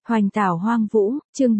Hoành tảo hoang vũ, chương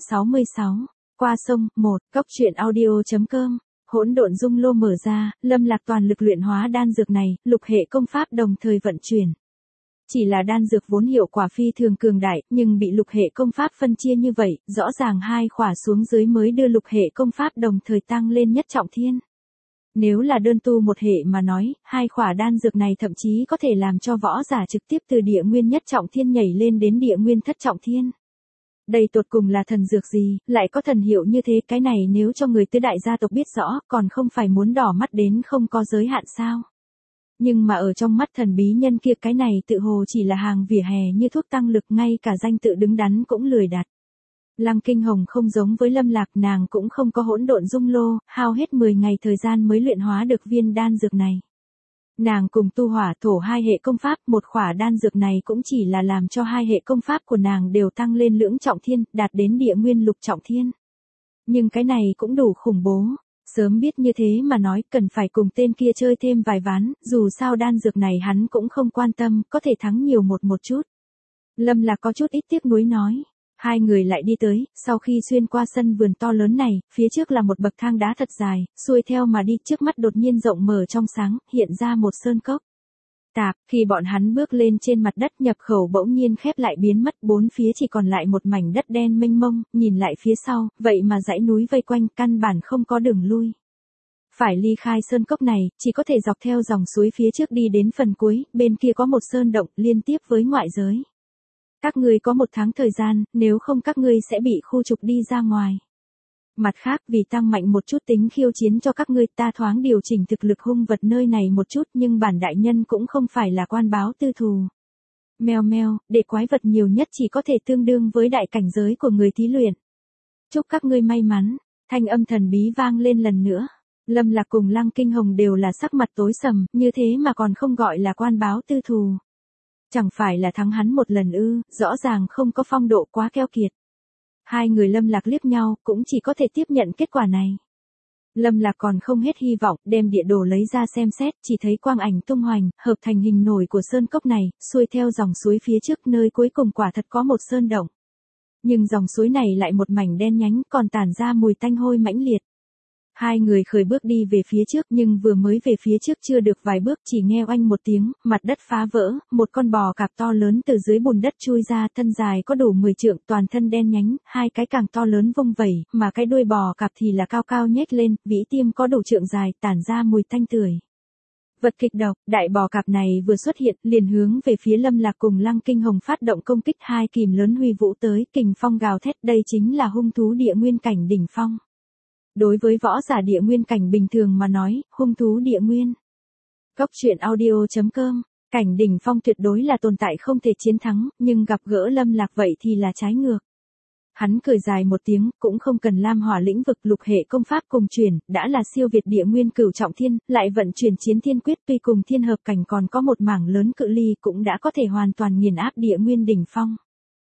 466. Qua sông, 1, Cốc truyện audio.com. Hỗn độn dung lô mở ra, Lâm Lạc toàn lực luyện hóa đan dược này, lục hệ công pháp đồng thời vận chuyển. Chỉ là đan dược vốn hiệu quả phi thường cường đại, nhưng bị lục hệ công pháp phân chia như vậy, rõ ràng hai khỏa xuống dưới mới đưa lục hệ công pháp đồng thời tăng lên nhất trọng thiên. Nếu là đơn tu một hệ mà nói, hai khỏa đan dược này thậm chí có thể làm cho võ giả trực tiếp từ địa nguyên nhất trọng thiên nhảy lên đến địa nguyên thất trọng thiên. Đây tột cùng là thần dược gì, lại có thần hiệu như thế, cái này nếu cho người tứ đại gia tộc biết rõ, còn không phải muốn đỏ mắt đến không có giới hạn sao. Nhưng mà ở trong mắt thần bí nhân kia, cái này tự hồ chỉ là hàng vỉa hè như thuốc tăng lực, ngay cả danh tự đứng đắn cũng lười đặt. Lăng Kinh Hồng không giống với Lâm Lạc, nàng cũng không có hỗn độn dung lô, hao hết 10 ngày thời gian mới luyện hóa được viên đan dược này. Nàng cùng tu hỏa thổ hai hệ công pháp, một khỏa đan dược này cũng chỉ là làm cho hai hệ công pháp của nàng đều tăng lên lưỡng trọng thiên, đạt đến địa nguyên lục trọng thiên. Nhưng cái này cũng đủ khủng bố. Sớm biết như thế mà nói, cần phải cùng tên kia chơi thêm vài ván, dù sao đan dược này hắn cũng không quan tâm, có thể thắng nhiều một chút. Lâm Lạc có chút ít tiếc nuối nói. Hai người lại đi tới, sau khi xuyên qua sân vườn to lớn này, phía trước là một bậc thang đá thật dài, xuôi theo mà đi, trước mắt đột nhiên rộng mở trong sáng, hiện ra một sơn cốc. Tạp, khi bọn hắn bước lên trên mặt đất, nhập khẩu bỗng nhiên khép lại biến mất, bốn phía chỉ còn lại một mảnh đất đen mênh mông, nhìn lại phía sau, vậy mà dãy núi vây quanh, căn bản không có đường lui. Phải ly khai sơn cốc này, chỉ có thể dọc theo dòng suối phía trước đi đến phần cuối, bên kia có một sơn động, liên tiếp với ngoại giới. Các ngươi có 1 tháng thời gian, nếu không các ngươi sẽ bị khu trục đi ra ngoài. Mặt khác, vì tăng mạnh một chút tính khiêu chiến cho các ngươi, ta thoáng điều chỉnh thực lực hung vật nơi này một chút, nhưng bản đại nhân cũng không phải là quan báo tư thù. Meo meo, để quái vật nhiều nhất chỉ có thể tương đương với đại cảnh giới của người thí luyện. Chúc các ngươi may mắn, thanh âm thần bí vang lên lần nữa. Lâm Lạc cùng Lăng Kinh Hồng đều là sắc mặt tối sầm, như thế mà còn không gọi là quan báo tư thù. Chẳng phải là thắng hắn một lần ư, rõ ràng không có phong độ, quá keo kiệt. Hai người Lâm Lạc liếc nhau, cũng chỉ có thể tiếp nhận kết quả này. Lâm Lạc còn không hết hy vọng, đem địa đồ lấy ra xem xét, chỉ thấy quang ảnh tung hoành, hợp thành hình nổi của sơn cốc này, xuôi theo dòng suối phía trước, nơi cuối cùng quả thật có một sơn động. Nhưng dòng suối này lại một mảnh đen nhánh, còn tản ra mùi tanh hôi mãnh liệt. Hai người khởi bước đi về phía trước, nhưng vừa mới về phía trước chưa được vài bước, chỉ nghe oanh một tiếng, mặt đất phá vỡ, một con bò cạp to lớn từ dưới bùn đất chui ra, thân dài có đủ 10 trượng, toàn thân đen nhánh, hai cái càng to lớn vung vẩy, mà cái đuôi bò cạp thì là cao cao nhếch lên, vĩ tiêm có đủ trượng dài, tản ra mùi tanh tưởi. Vật kịch độc, đại bò cạp này vừa xuất hiện, liền hướng về phía Lâm Lạc cùng Lăng Kinh Hồng phát động công kích, hai kìm lớn huy vũ tới, kình phong gào thét, đây chính là hung thú địa nguyên cảnh đỉnh phong. Đối với võ giả địa nguyên cảnh bình thường mà nói, hung thú địa nguyên. Cốc truyện audio.com, cảnh đỉnh phong tuyệt đối là tồn tại không thể chiến thắng, nhưng gặp gỡ Lâm Lạc vậy thì là trái ngược. Hắn cười dài một tiếng, cũng không cần lam hỏa lĩnh vực, lục hệ công pháp cùng truyền, đã là siêu việt địa nguyên cửu trọng thiên, lại vận chuyển chiến thiên quyết, tuy cùng thiên hợp cảnh còn có một mảng lớn cự ly, cũng đã có thể hoàn toàn nghiền áp địa nguyên đỉnh phong.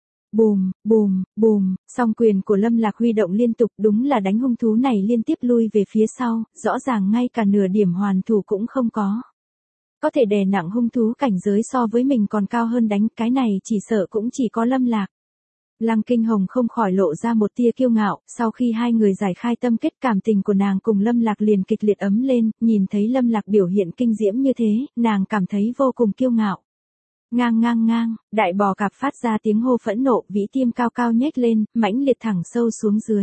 Bùm, bùm, bùm, song quyền của Lâm Lạc huy động liên tục, đúng là đánh hung thú này liên tiếp lui về phía sau, rõ ràng ngay cả nửa điểm hoàn thủ cũng không có. Có thể đè nặng hung thú cảnh giới so với mình còn cao hơn đánh, cái này chỉ sợ cũng chỉ có Lâm Lạc. Lăng Kinh Hồng không khỏi lộ ra một tia kiêu ngạo, sau khi hai người giải khai tâm kết, cảm tình của nàng cùng Lâm Lạc liền kịch liệt ấm lên, nhìn thấy Lâm Lạc biểu hiện kinh diễm như thế, nàng cảm thấy vô cùng kiêu ngạo. Ngang ngang ngang, đại bò cạp phát ra tiếng hô phẫn nộ, vĩ tiêm cao cao nhếch lên, mãnh liệt thẳng sâu xuống dưới.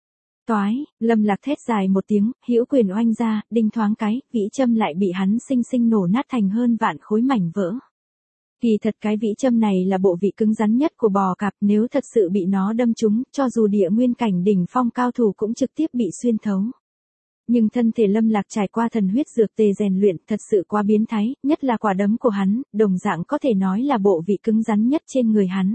Toái, Lâm Lạc thét dài một tiếng, hữu quyền oanh ra, đinh thoáng cái, vĩ châm lại bị hắn sinh sinh nổ nát thành hơn vạn khối mảnh vỡ. Kỳ thật cái vĩ châm này là bộ vị cứng rắn nhất của bò cạp, nếu thật sự bị nó đâm trúng, cho dù địa nguyên cảnh đỉnh phong cao thủ cũng trực tiếp bị xuyên thấu. Nhưng thân thể Lâm Lạc trải qua thần huyết dược tề rèn luyện, thật sự quá biến thái, nhất là quả đấm của hắn, đồng dạng có thể nói là bộ vị cứng rắn nhất trên người hắn.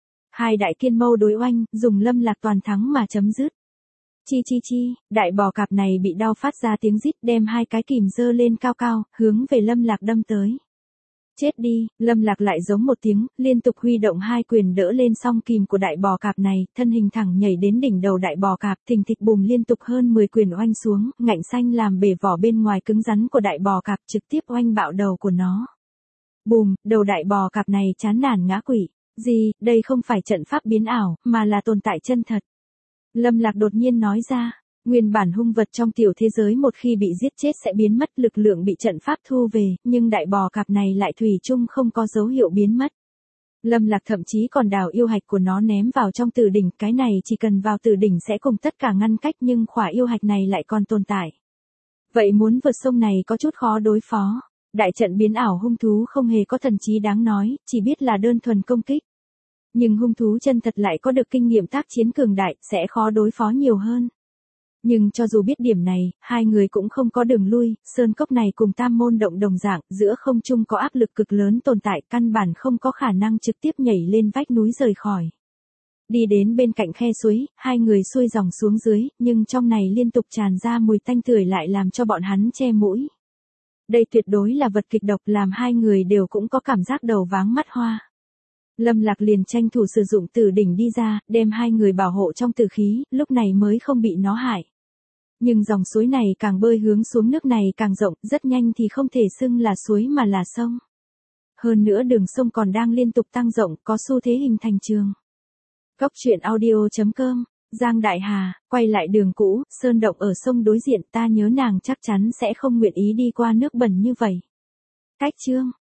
Hai đại kiên mâu đối oanh, dùng Lâm Lạc toàn thắng mà chấm dứt. Chi chi chi, đại bò cạp này bị đau phát ra tiếng rít, đem hai cái kìm giơ lên cao cao, hướng về Lâm Lạc đâm tới. Chết đi, Lâm Lạc lại giống một tiếng, liên tục huy động hai quyền đỡ lên song kìm của đại bò cạp này, thân hình thẳng nhảy đến đỉnh đầu đại bò cạp, thình thịch bùm liên tục hơn 10 quyền oanh xuống, ngạnh xanh làm bể vỏ bên ngoài cứng rắn của đại bò cạp, trực tiếp oanh bạo đầu của nó. Bùm, đầu đại bò cạp này chán nản ngã quỵ. Gì, đây không phải trận pháp biến ảo, mà là tồn tại chân thật. Lâm Lạc đột nhiên nói ra, nguyên bản hung vật trong tiểu thế giới một khi bị giết chết sẽ biến mất, lực lượng bị trận pháp thu về, nhưng đại bò cạp này lại thủy chung không có dấu hiệu biến mất. Lâm Lạc thậm chí còn đào yêu hạch của nó ném vào trong tử đỉnh, cái này chỉ cần vào tử đỉnh sẽ cùng tất cả ngăn cách, nhưng khỏa yêu hạch này lại còn tồn tại. Vậy muốn vượt sông này có chút khó đối phó. Đại trận biến ảo hung thú không hề có thần trí đáng nói, chỉ biết là đơn thuần công kích. Nhưng hung thú chân thật lại có được kinh nghiệm tác chiến cường đại, sẽ khó đối phó nhiều hơn. Nhưng cho dù biết điểm này, hai người cũng không có đường lui, sơn cốc này cùng tam môn động đồng dạng, giữa không trung có áp lực cực lớn tồn tại, căn bản không có khả năng trực tiếp nhảy lên vách núi rời khỏi. Đi đến bên cạnh khe suối, hai người xuôi dòng xuống dưới, nhưng trong này liên tục tràn ra mùi tanh tưởi lại làm cho bọn hắn che mũi. Đây tuyệt đối là vật kịch độc, làm hai người đều cũng có cảm giác đầu váng mắt hoa. Lâm Lạc liền tranh thủ sử dụng tử đỉnh đi ra, đem hai người bảo hộ trong tử khí, lúc này mới không bị nó hại. Nhưng dòng suối này càng bơi hướng xuống nước này càng rộng, rất nhanh thì không thể xưng là suối mà là sông. Hơn nữa đường sông còn đang liên tục tăng rộng, có xu thế hình thành trường. Cốc truyện audio.com, Giang Đại Hà, quay lại đường cũ, sơn động ở sông đối diện, ta nhớ nàng chắc chắn sẽ không nguyện ý đi qua nước bẩn như vậy. Cách chương